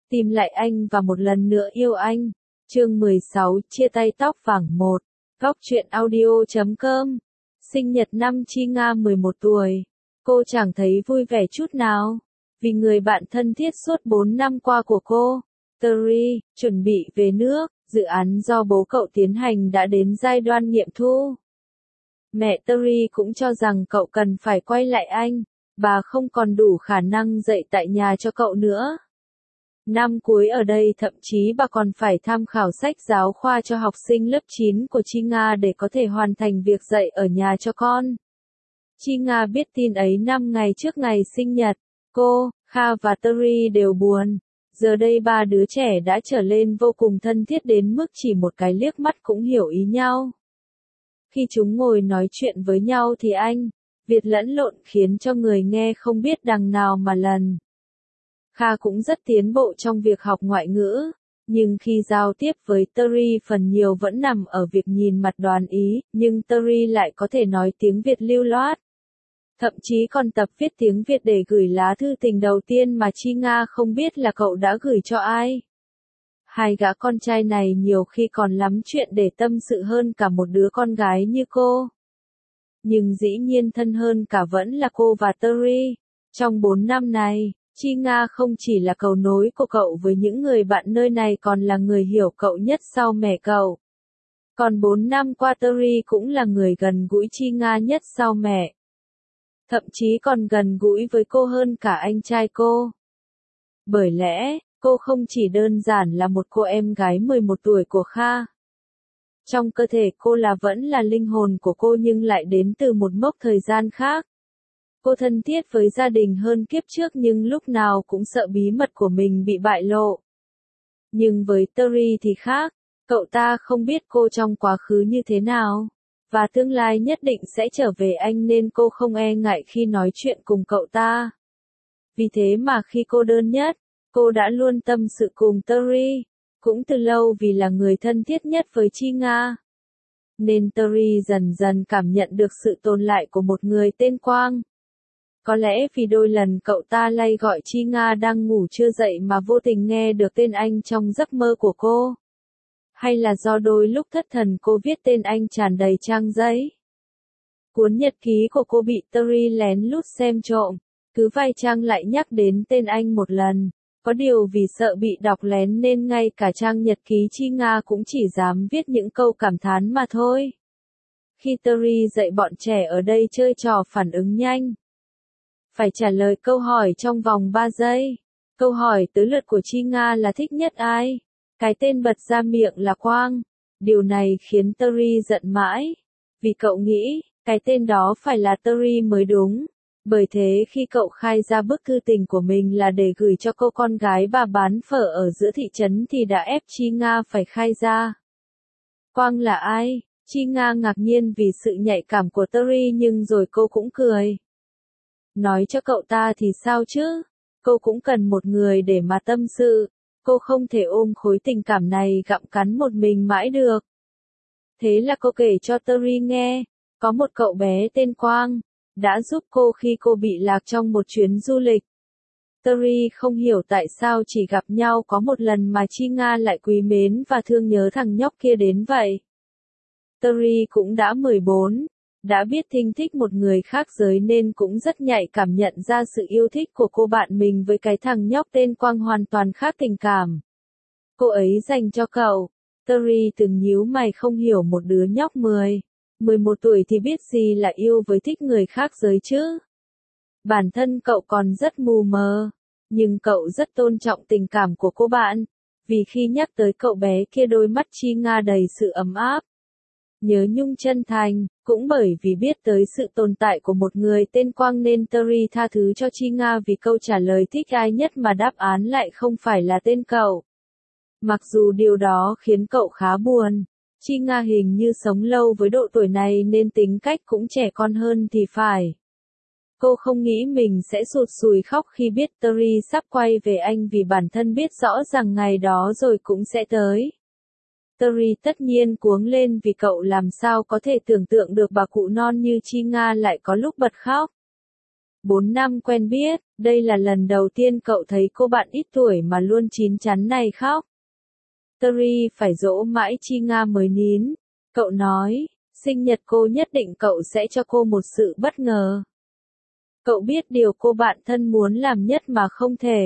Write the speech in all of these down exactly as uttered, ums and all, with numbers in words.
Tìm lại anh và một lần nữa yêu anh. Chương mười sáu, chia tay tóc vàng một. Góc truyện audio chấm com. Sinh nhật năm Chi Nga mười một tuổi. Cô chẳng thấy vui vẻ chút nào. Vì người bạn thân thiết suốt bốn năm qua của cô, Terry, chuẩn bị về nước, dự án do bố cậu tiến hành đã đến giai đoạn nghiệm thu. Mẹ Terry cũng cho rằng cậu cần phải quay lại Anh, bà không còn đủ khả năng dạy tại nhà cho cậu nữa. Năm cuối ở đây thậm chí bà còn phải tham khảo sách giáo khoa cho học sinh lớp chín của Chi Nga để có thể hoàn thành việc dạy ở nhà cho con. Chi Nga biết tin ấy năm ngày trước ngày sinh nhật. Cô, Kha và Terry đều buồn. Giờ đây ba đứa trẻ đã trở lên vô cùng thân thiết đến mức chỉ một cái liếc mắt cũng hiểu ý nhau. Khi chúng ngồi nói chuyện với nhau thì Anh, Việt lẫn lộn khiến cho người nghe không biết đằng nào mà lần. Kha cũng rất tiến bộ trong việc học ngoại ngữ, nhưng khi giao tiếp với Terry phần nhiều vẫn nằm ở việc nhìn mặt đoán ý, nhưng Terry lại có thể nói tiếng Việt lưu loát. Thậm chí còn tập viết tiếng Việt để gửi lá thư tình đầu tiên mà Chi Nga không biết là cậu đã gửi cho ai. Hai gã con trai này nhiều khi còn lắm chuyện để tâm sự hơn cả một đứa con gái như cô. Nhưng dĩ nhiên thân hơn cả vẫn là cô và Terry. Trong bốn năm này, Chi Nga không chỉ là cầu nối của cậu với những người bạn nơi này còn là người hiểu cậu nhất sau mẹ cậu. Còn bốn năm qua Terry cũng là người gần gũi Chi Nga nhất sau mẹ. Thậm chí còn gần gũi với cô hơn cả anh trai cô. Bởi lẽ, cô không chỉ đơn giản là một cô em gái mười một tuổi của Kha. Trong cơ thể cô là vẫn là linh hồn của cô nhưng lại đến từ một mốc thời gian khác. Cô thân thiết với gia đình hơn kiếp trước nhưng lúc nào cũng sợ bí mật của mình bị bại lộ. Nhưng với Terry thì khác, cậu ta không biết cô trong quá khứ như thế nào. Và tương lai nhất định sẽ trở về Anh nên cô không e ngại khi nói chuyện cùng cậu ta. Vì thế mà khi cô đơn nhất, cô đã luôn tâm sự cùng Terry, cũng từ lâu vì là người thân thiết nhất với Chi Nga. Nên Terry dần dần cảm nhận được sự tồn lại của một người tên Quang. Có lẽ vì đôi lần cậu ta lay gọi Chi Nga đang ngủ chưa dậy mà vô tình nghe được tên anh trong giấc mơ của cô. Hay là do đôi lúc thất thần cô viết tên anh tràn đầy trang giấy. Cuốn nhật ký của cô bị Terry lén lút xem trộm, cứ vài trang lại nhắc đến tên anh một lần. Có điều vì sợ bị đọc lén nên ngay cả trang nhật ký Chi Nga cũng chỉ dám viết những câu cảm thán mà thôi. Khi Terry dạy bọn trẻ ở đây chơi trò phản ứng nhanh, phải trả lời câu hỏi trong vòng ba giây. Câu hỏi tới lượt của Chi Nga là thích nhất ai? Cái tên bật ra miệng là Quang. Điều này khiến Terry giận mãi. Vì cậu nghĩ, cái tên đó phải là Terry mới đúng. Bởi thế khi cậu khai ra bức thư tình của mình là để gửi cho cô con gái bà bán phở ở giữa thị trấn thì đã ép Chi Nga phải khai ra. Quang là ai? Chi Nga ngạc nhiên vì sự nhạy cảm của Terry nhưng rồi cô cũng cười. Nói cho cậu ta thì sao chứ? Cô cũng cần một người để mà tâm sự. Cô không thể ôm khối tình cảm này gặm cắn một mình mãi được. Thế là cô kể cho Terry nghe, có một cậu bé tên Quang, đã giúp cô khi cô bị lạc trong một chuyến du lịch. Terry không hiểu tại sao chỉ gặp nhau có một lần mà Chi Nga lại quý mến và thương nhớ thằng nhóc kia đến vậy. Terry cũng đã mười bốn, đã biết thinh thích một người khác giới nên cũng rất nhạy cảm nhận ra sự yêu thích của cô bạn mình với cái thằng nhóc tên Quang hoàn toàn khác tình cảm. Cô ấy dành cho cậu. Terry từng nhíu mày không hiểu một đứa nhóc mười, mười một tuổi thì biết gì là yêu với thích người khác giới chứ. Bản thân cậu còn rất mù mờ, nhưng cậu rất tôn trọng tình cảm của cô bạn, vì khi nhắc tới cậu bé kia đôi mắt Chi Nga đầy sự ấm áp. Nhớ nhung chân thành, cũng bởi vì biết tới sự tồn tại của một người tên Quang nên Terry tha thứ cho Chi Nga vì câu trả lời thích ai nhất mà đáp án lại không phải là tên cậu. Mặc dù điều đó khiến cậu khá buồn, Chi Nga hình như sống lâu với độ tuổi này nên tính cách cũng trẻ con hơn thì phải. Cô không nghĩ mình sẽ sụt sùi khóc khi biết Terry sắp quay về Anh vì bản thân biết rõ rằng ngày đó rồi cũng sẽ tới. Terry tất nhiên cuống lên vì cậu làm sao có thể tưởng tượng được bà cụ non như Chi Nga lại có lúc bật khóc. Bốn năm quen biết, đây là lần đầu tiên cậu thấy cô bạn ít tuổi mà luôn chín chắn này khóc. Terry phải dỗ mãi Chi Nga mới nín. Cậu nói, sinh nhật cô nhất định cậu sẽ cho cô một sự bất ngờ. Cậu biết điều cô bạn thân muốn làm nhất mà không thể.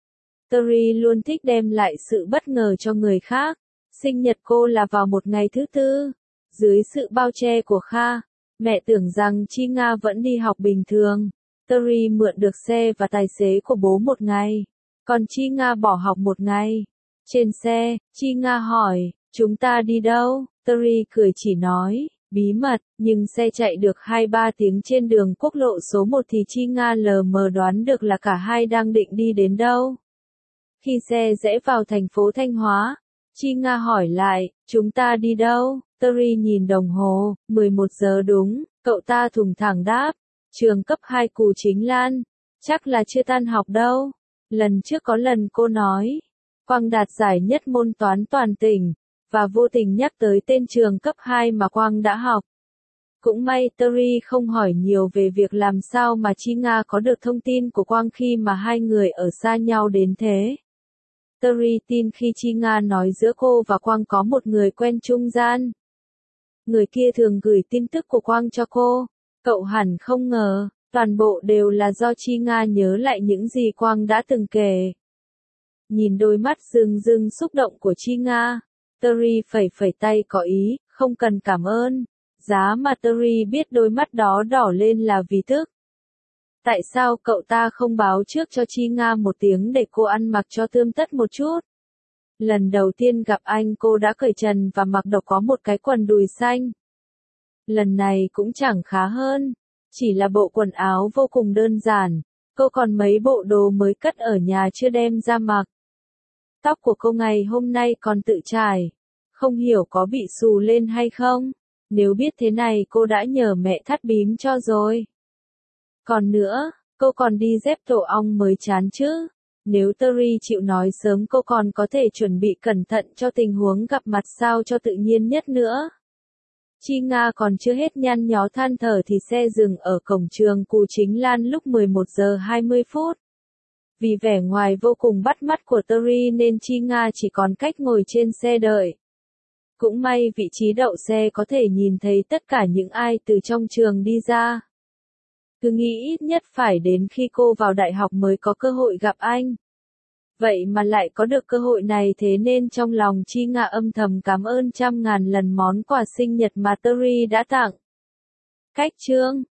Terry luôn thích đem lại sự bất ngờ cho người khác. Sinh nhật cô là vào một ngày thứ tư. Dưới sự bao che của Kha, mẹ tưởng rằng Chi Nga vẫn đi học bình thường. Terry mượn được xe và tài xế của bố một ngày. Còn Chi Nga bỏ học một ngày. Trên xe, Chi Nga hỏi, chúng ta đi đâu? Terry cười chỉ nói, bí mật, nhưng xe chạy được hai ba tiếng trên đường quốc lộ số một thì Chi Nga lờ mờ đoán được là cả hai đang định đi đến đâu. Khi xe rẽ vào thành phố Thanh Hóa, Chi Nga hỏi lại, chúng ta đi đâu? Terry nhìn đồng hồ, mười một giờ đúng, cậu ta thùng thẳng đáp, trường cấp hai Cù Chính Lan, chắc là chưa tan học đâu. Lần trước có lần cô nói, Quang đạt giải nhất môn toán toàn tỉnh, và vô tình nhắc tới tên trường cấp hai mà Quang đã học. Cũng may Terry không hỏi nhiều về việc làm sao mà Chi Nga có được thông tin của Quang khi mà hai người ở xa nhau đến thế. Terry tin khi Chi Nga nói giữa cô và Quang có một người quen trung gian. Người kia thường gửi tin tức của Quang cho cô. Cậu hẳn không ngờ, toàn bộ đều là do Chi Nga nhớ lại những gì Quang đã từng kể. Nhìn đôi mắt rưng rưng xúc động của Chi Nga, Terry phẩy phẩy tay có ý, không cần cảm ơn. Giá mà Terry biết đôi mắt đó đỏ lên là vì tức. Tại sao cậu ta không báo trước cho Chi Nga một tiếng để cô ăn mặc cho tươm tất một chút? Lần đầu tiên gặp anh cô đã cởi trần và mặc độc có một cái quần đùi xanh. Lần này cũng chẳng khá hơn. Chỉ là bộ quần áo vô cùng đơn giản. Cô còn mấy bộ đồ mới cất ở nhà chưa đem ra mặc. Tóc của cô ngày hôm nay còn tự chải. Không hiểu có bị xù lên hay không? Nếu biết thế này cô đã nhờ mẹ thắt bím cho rồi. Còn nữa, cô còn đi dép tổ ong mới chán chứ. Nếu Terry chịu nói sớm cô còn có thể chuẩn bị cẩn thận cho tình huống gặp mặt sao cho tự nhiên nhất nữa. Chi Nga còn chưa hết nhăn nhó than thở thì xe dừng ở cổng trường Cù Chính Lan lúc mười một giờ hai mươi phút. Vì vẻ ngoài vô cùng bắt mắt của Terry nên Chi Nga chỉ còn cách ngồi trên xe đợi. Cũng may vị trí đậu xe có thể nhìn thấy tất cả những ai từ trong trường đi ra. Cứ nghĩ ít nhất phải đến khi cô vào đại học mới có cơ hội gặp anh. Vậy mà lại có được cơ hội này thế nên trong lòng Chi Nga âm thầm cảm ơn trăm ngàn lần món quà sinh nhật mà Terry đã tặng. Cách chương